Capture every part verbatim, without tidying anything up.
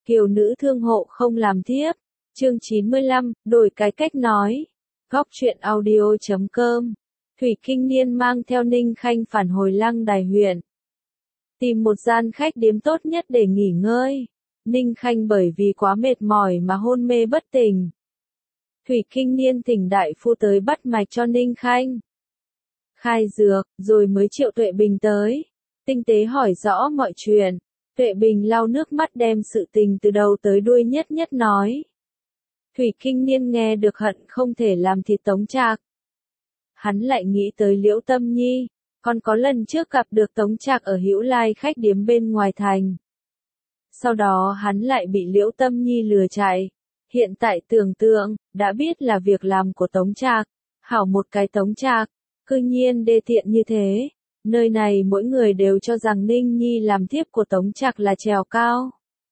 Kiều nữ thương hộ không làm thiếp. Chương chín mươi lăm, đổi cái cách nói. Góc truyện audio chấm com. Thủy Kinh Niên mang theo Ninh Khanh phản hồi Lăng Đài huyện. Tìm một gian khách điếm tốt nhất để nghỉ ngơi. Ninh Khanh bởi vì quá mệt mỏi mà hôn mê bất tỉnh. Thủy Kinh Niên thỉnh đại phu tới bắt mạch cho Ninh Khanh. Khai dược, rồi mới triệu Tuệ Bình tới. Tinh tế hỏi rõ mọi chuyện. Tuệ Bình lau nước mắt đem sự tình từ đầu tới đuôi nhất nhất nói. Thủy Kinh Niên nghe được hận không thể làm thịt Tống Trạc. Hắn lại nghĩ tới Liễu Tâm Nhi, còn có lần trước gặp được Tống Trạc ở Hữu Lai khách điếm bên ngoài thành. Sau đó hắn lại bị Liễu Tâm Nhi lừa chạy. Hiện tại tưởng tượng, đã biết là việc làm của Tống Trạc. Hảo một cái Tống Trạc, cư nhiên đê tiện như thế. Nơi này mỗi người đều cho rằng Ninh Nhi làm thiếp của Tống Trạc là trèo cao.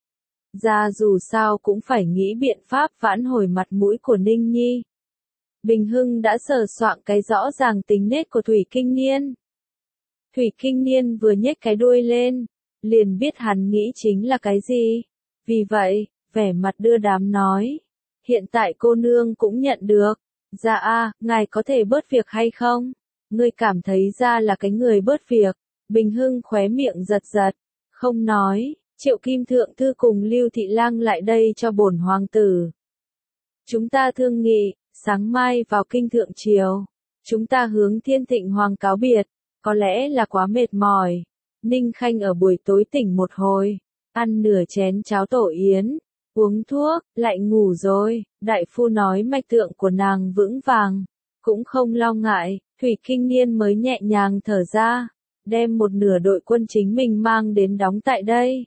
Ra dù sao cũng phải nghĩ biện pháp vãn hồi mặt mũi của Ninh Nhi. Bình Hưng đã sờ soạn cái rõ ràng tính nết của Thủy Kinh Niên. Thủy Kinh Niên vừa nhếch cái đuôi lên, liền biết hắn nghĩ chính là cái gì. Vì vậy, vẻ mặt đưa đám nói. Hiện tại cô nương cũng nhận được. Dạ a, ngài có thể bớt việc hay không? Ngươi cảm thấy ra là cái người bớt việc. Bình Hưng khóe miệng giật giật. Không nói, Triệu Kim Thượng Thư cùng Lưu Thị Lang lại đây cho bổn hoàng tử. Chúng ta thương nghị, sáng mai vào kinh thượng triều. Chúng ta hướng Thiên Thịnh Hoàng cáo biệt. Có lẽ là quá mệt mỏi. Ninh Khanh ở buổi tối tỉnh một hồi. Ăn nửa chén cháo tổ yến. Uống thuốc, lại ngủ rồi. Đại phu nói mạch tượng của nàng vững vàng. Cũng không lo ngại. Thủy Kinh Niên mới nhẹ nhàng thở ra. Đem một nửa đội quân chính mình mang đến đóng tại đây.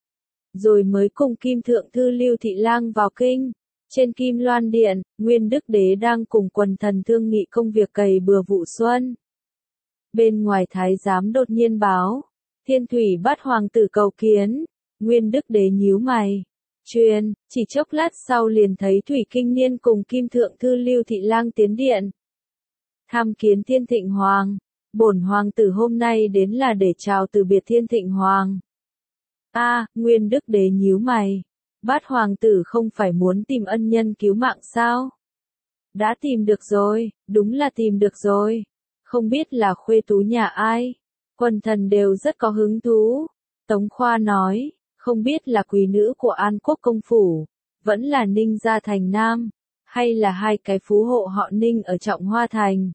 Rồi mới cùng Kim Thượng Thư Lưu Thị Lang vào kinh. Trên Kim Loan Điện, Nguyên Đức Đế đang cùng quần thần thương nghị công việc cày bừa vụ xuân. Bên ngoài thái giám đột nhiên báo. Thiên Thủy bắt hoàng tử cầu kiến. Nguyên Đức Đế nhíu mày. Truyền, chỉ chốc lát sau liền thấy Thủy Kinh Niên cùng Kim Thượng Thư Lưu Thị Lang tiến điện. Tham kiến Thiên Thịnh Hoàng. Bổn hoàng tử hôm nay đến là để chào từ biệt Thiên Thịnh Hoàng. A, à, Nguyên Đức Đế nhíu mày. Bát hoàng tử không phải muốn tìm ân nhân cứu mạng sao? Đã tìm được rồi, đúng là tìm được rồi. Không biết là khuê tú nhà ai? Quần thần đều rất có hứng thú. Tống Khoa nói, không biết là quý nữ của An Quốc công phủ, vẫn là Ninh gia thành Nam, hay là hai cái phú hộ họ Ninh ở Trọng Hoa thành.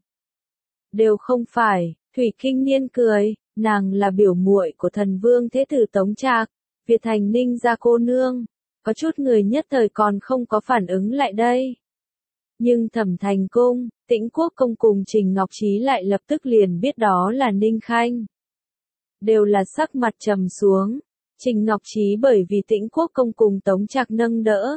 Đều không phải, Thủy Kinh Niên cười, nàng là biểu muội của thần vương thế tử Tống Trạc, Việt thành Ninh gia cô nương. Có chút người nhất thời còn không có phản ứng lại đây. Nhưng Thẩm Thành Cung, Tĩnh Quốc công cùng Trình Ngọc Trí lại lập tức liền biết đó là Ninh Khanh. Đều là sắc mặt trầm xuống. Trình Ngọc Trí bởi vì Tĩnh Quốc công cùng Tống Trạc nâng đỡ.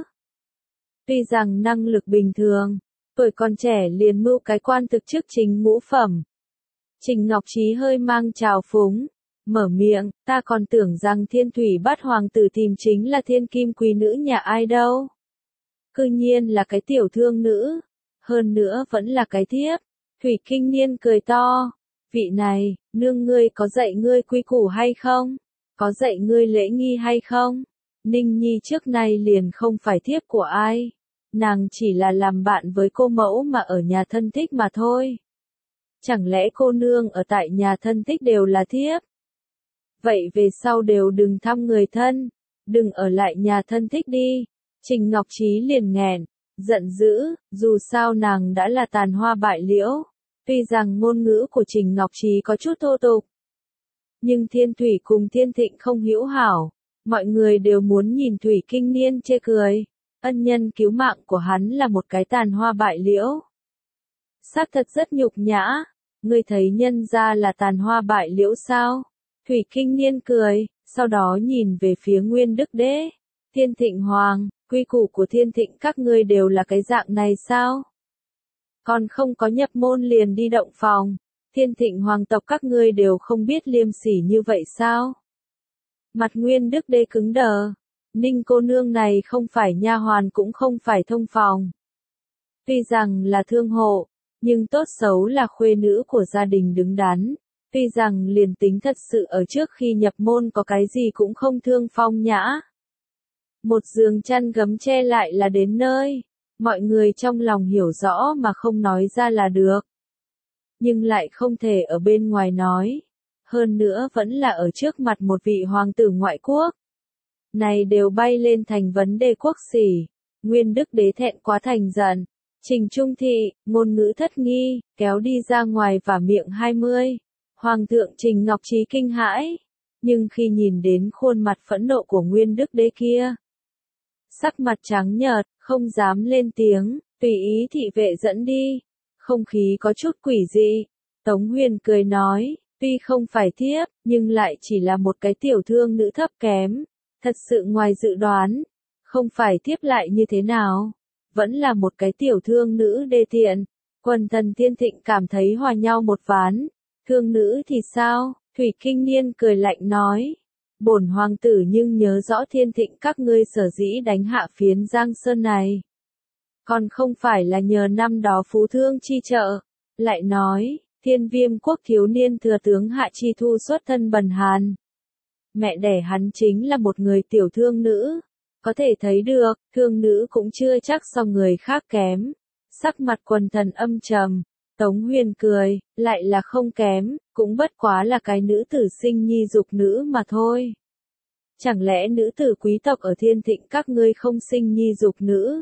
Tuy rằng năng lực bình thường, tuổi còn trẻ liền mưu cái quan thực chức chính ngũ phẩm. Trình Ngọc Trí hơi mang trào phúng. Mở miệng, ta còn tưởng rằng Thiên Thủy bắt hoàng tử tìm chính là thiên kim quý nữ nhà ai đâu. Cư nhiên là cái tiểu thương nữ. Hơn nữa vẫn là cái thiếp. Thủy Kinh Niên cười to. Vị này, nương ngươi có dạy ngươi quy củ hay không? Có dạy ngươi lễ nghi hay không? Ninh Nhi trước nay liền không phải thiếp của ai. Nàng chỉ là làm bạn với cô mẫu mà ở nhà thân thích mà thôi. Chẳng lẽ cô nương ở tại nhà thân thích đều là thiếp? Vậy về sau đều đừng thăm người thân, đừng ở lại nhà thân thích đi. Trình Ngọc Trí liền nghẹn, giận dữ, dù sao nàng đã là tàn hoa bại liễu. Tuy rằng ngôn ngữ của Trình Ngọc Trí có chút thô tục, nhưng Thiên Thủy cùng Thiên Thịnh không hữu hảo. Mọi người đều muốn nhìn Thủy Kinh Niên chê cười. Ân nhân cứu mạng của hắn là một cái tàn hoa bại liễu. Xác thật rất nhục nhã. Ngươi thấy nhân ra là tàn hoa bại liễu sao? Thủy Kinh Niên cười, sau đó nhìn về phía Nguyên Đức Đế. Thiên Thịnh Hoàng, quy củ của Thiên Thịnh các ngươi đều là cái dạng này sao? Còn không có nhập môn liền đi động phòng. Thiên Thịnh Hoàng tộc các ngươi đều không biết liêm sỉ như vậy sao? Mặt Nguyên Đức Đế cứng đờ. Ninh cô nương này không phải nha hoàn cũng không phải thông phòng. Tuy rằng là thương hộ, nhưng tốt xấu là khuê nữ của gia đình đứng đắn. Tuy rằng liền tính thật sự ở trước khi nhập môn có cái gì cũng không thương phong nhã. Một giường chăn gấm che lại là đến nơi. Mọi người trong lòng hiểu rõ mà không nói ra là được. Nhưng lại không thể ở bên ngoài nói. Hơn nữa vẫn là ở trước mặt một vị hoàng tử ngoại quốc. Này đều bay lên thành vấn đề quốc sỉ. Nguyên Đức Đế thẹn quá thành giận. Trình Trung Thị, ngôn ngữ thất nghi, kéo đi ra ngoài và miệng hai mươi. Hoàng thượng Trình Ngọc Trí kinh hãi. Nhưng khi nhìn đến khuôn mặt phẫn nộ của Nguyên Đức Đế kia, sắc mặt trắng nhợt, không dám lên tiếng, tùy ý thị vệ dẫn đi. Không khí có chút quỷ dị. Tống Huyền cười nói, tuy không phải thiếp, nhưng lại chỉ là một cái tiểu thương nữ thấp kém. Thật sự ngoài dự đoán. Không phải thiếp lại như thế nào? Vẫn là một cái tiểu thương nữ đê tiện. Quần thần Thiên Thịnh cảm thấy hòa nhau một ván. Thương nữ thì sao? Thủy Kinh Niên cười lạnh nói. Bổn hoàng tử nhưng nhớ rõ Thiên Thịnh các ngươi sở dĩ đánh hạ phiến Giang Sơn này. Còn không phải là nhờ năm đó phú thương chi trợ. Lại nói, Thiên Viêm quốc thiếu niên thừa tướng Hạ Chi Thu xuất thân bần hàn. Mẹ đẻ hắn chính là một người tiểu thương nữ. Có thể thấy được, thương nữ cũng chưa chắc so người khác kém. Sắc mặt quần thần âm trầm. Tống Huyền cười, lại là không kém, cũng bất quá là cái nữ tử sinh nhi dục nữ mà thôi. Chẳng lẽ nữ tử quý tộc ở Thiên Thịnh các ngươi không sinh nhi dục nữ?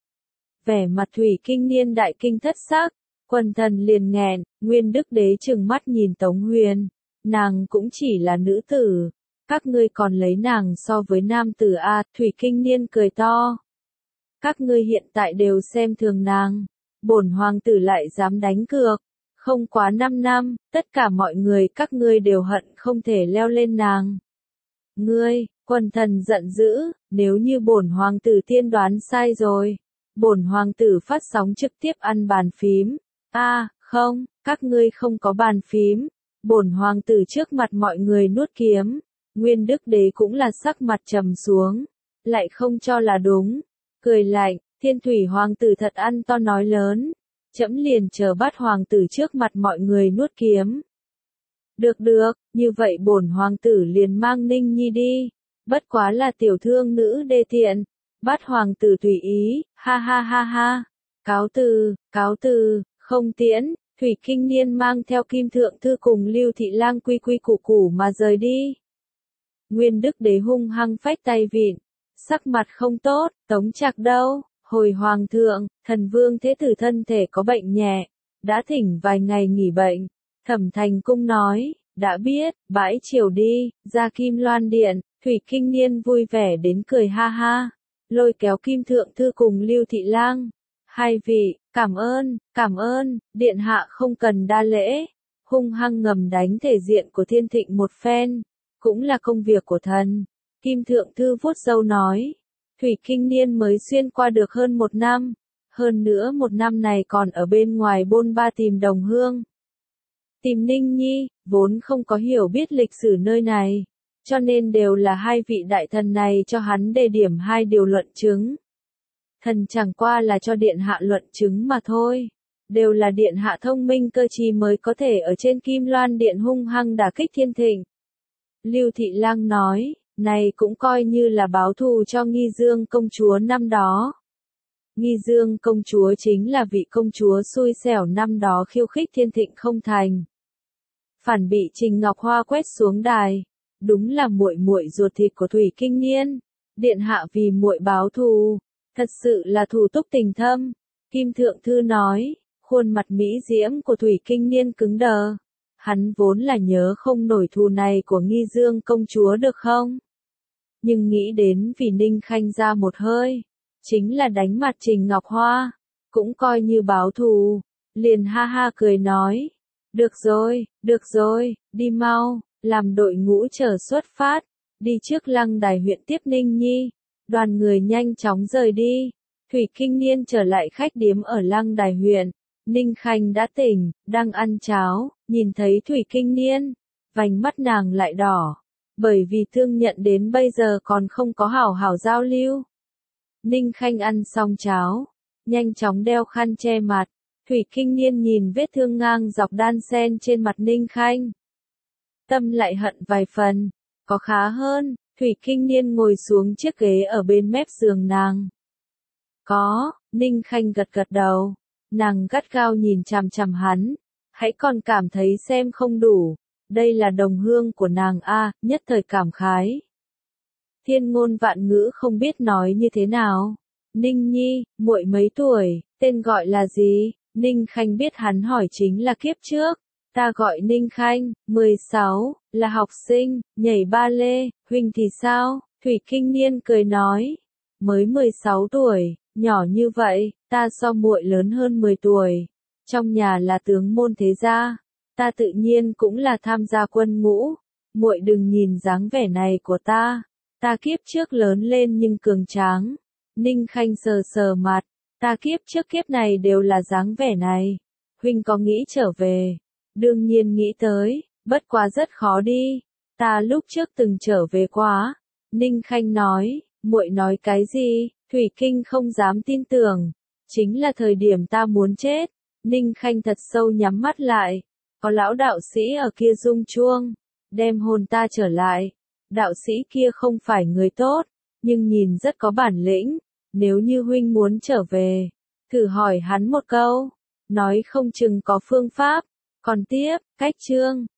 Vẻ mặt Thủy Kinh Niên đại kinh thất sắc, quần thần liền nghẹn, Nguyên Đức Đế trừng mắt nhìn Tống Huyền. Nàng cũng chỉ là nữ tử. Các ngươi còn lấy nàng so với nam tử a? Thủy Kinh Niên cười to. Các ngươi hiện tại đều xem thường nàng. Bổn hoàng tử lại dám đánh cược. Không quá năm năm, tất cả mọi người các ngươi đều hận không thể leo lên nàng. Ngươi, quần thần giận dữ, nếu như bổn hoàng tử tiên đoán sai rồi. Bổn hoàng tử phát sóng trực tiếp ăn bàn phím. A, à, không, các ngươi không có bàn phím. Bổn hoàng tử trước mặt mọi người nuốt kiếm. Nguyên Đức Đế cũng là sắc mặt trầm xuống. Lại không cho là đúng. Cười lạnh, Thiên Thủy hoàng tử thật ăn to nói lớn. Trẫm liền chờ bắt hoàng tử trước mặt mọi người nuốt kiếm. Được được, như vậy bổn hoàng tử liền mang Ninh Nhi đi. Bất quá là tiểu thương nữ đê tiện. Bắt hoàng tử tùy ý, ha ha ha ha. Cáo từ, cáo từ, không tiễn. Thủy Kinh Niên mang theo Kim Thượng Thư cùng Lưu Thị Lang quy quy củ củ mà rời đi. Nguyên Đức Đế hung hăng phách tay vịn. Sắc mặt không tốt, Tống Trạc đâu? Hồi hoàng thượng, thần vương thế tử thân thể có bệnh nhẹ. Đã thỉnh vài ngày nghỉ bệnh. Thẩm Thành Cung nói, đã biết, bãi chiều đi, ra Kim Loan Điện. Thủy Kinh Niên vui vẻ đến cười ha ha. Lôi kéo Kim Thượng Thư cùng Lưu Thị Lang. Hai vị, cảm ơn, cảm ơn, điện hạ không cần đa lễ. Hung hăng ngầm đánh thể diện của Thiên Thịnh một phen. Cũng là công việc của thần. Kim Thượng Thư vuốt râu nói. Thủy Kinh Niên mới xuyên qua được hơn một năm. Hơn nữa một năm này còn ở bên ngoài bôn ba tìm đồng hương. Tìm Ninh Nhi, vốn không có hiểu biết lịch sử nơi này. Cho nên đều là hai vị đại thần này cho hắn đề điểm hai điều luận chứng. Thần chẳng qua là cho điện hạ luận chứng mà thôi. Đều là điện hạ thông minh cơ trí mới có thể ở trên Kim Loan Điện hung hăng đả kích Thiên Thịnh. Lưu Thị Lang nói, này cũng coi như là báo thù cho Nghi Dương công chúa năm đó. Nghi Dương công chúa chính là vị công chúa xui xẻo năm đó khiêu khích Thiên Thịnh không thành. Phản bị Trình Ngọc Hoa quét xuống đài. Đúng là muội muội ruột thịt của Thủy Kinh Niên. Điện hạ vì muội báo thù, thật sự là thù túc tình thâm. Kim Thượng Thư nói, khuôn mặt mỹ diễm của Thủy Kinh Niên cứng đờ. Hắn vốn là nhớ không nổi thù này của Nghi Dương công chúa được không? Nhưng nghĩ đến vì Ninh Khanh ra một hơi, chính là đánh mặt Trình Ngọc Hoa, cũng coi như báo thù, liền ha ha cười nói, được rồi, được rồi, đi mau, làm đội ngũ chờ xuất phát, đi trước Lăng Đài huyện tiếp Ninh Nhi, đoàn người nhanh chóng rời đi, Thủy Kinh Niên trở lại khách điếm ở Lăng Đài huyện, Ninh Khanh đã tỉnh, đang ăn cháo, nhìn thấy Thủy Kinh Niên, vành mắt nàng lại đỏ. Bởi vì thương nhận đến bây giờ còn không có hảo hảo giao lưu. Ninh Khanh ăn xong cháo, nhanh chóng đeo khăn che mặt. Thủy Kinh Niên nhìn vết thương ngang dọc đan sen trên mặt Ninh Khanh. Tâm lại hận vài phần, có khá hơn, Thủy Kinh Niên ngồi xuống chiếc ghế ở bên mép giường nàng. Có, Ninh Khanh gật gật đầu. Nàng gắt gao nhìn chằm chằm hắn. Hãy còn cảm thấy xem không đủ. Đây là đồng hương của nàng a, nhất thời cảm khái. Thiên ngôn vạn ngữ không biết nói như thế nào. Ninh Nhi, muội mấy tuổi, tên gọi là gì? Ninh Khanh biết hắn hỏi chính là kiếp trước. Ta gọi Ninh Khanh, mười sáu, là học sinh, nhảy ba lê, huynh thì sao? Thủy Kinh Niên cười nói. Mới mười sáu tuổi, nhỏ như vậy, ta so muội lớn hơn mười tuổi. Trong nhà là tướng môn thế gia, ta tự nhiên cũng là tham gia quân ngũ. Muội đừng nhìn dáng vẻ này của ta, ta kiếp trước lớn lên nhưng cường tráng. Ninh Khanh sờ sờ mặt, ta kiếp trước kiếp này đều là dáng vẻ này. Huynh có nghĩ trở về? Đương nhiên nghĩ tới, bất quá rất khó đi. Ta lúc trước từng trở về quá. Ninh Khanh nói, muội nói cái gì? Thủy Kinh không dám tin tưởng. Chính là thời điểm ta muốn chết. Ninh Khanh thật sâu nhắm mắt lại. Có lão đạo sĩ ở kia rung chuông, đem hồn ta trở lại. Đạo sĩ kia không phải người tốt, nhưng nhìn rất có bản lĩnh. Nếu như huynh muốn trở về, thử hỏi hắn một câu, nói không chừng có phương pháp. Còn tiếp, cách chương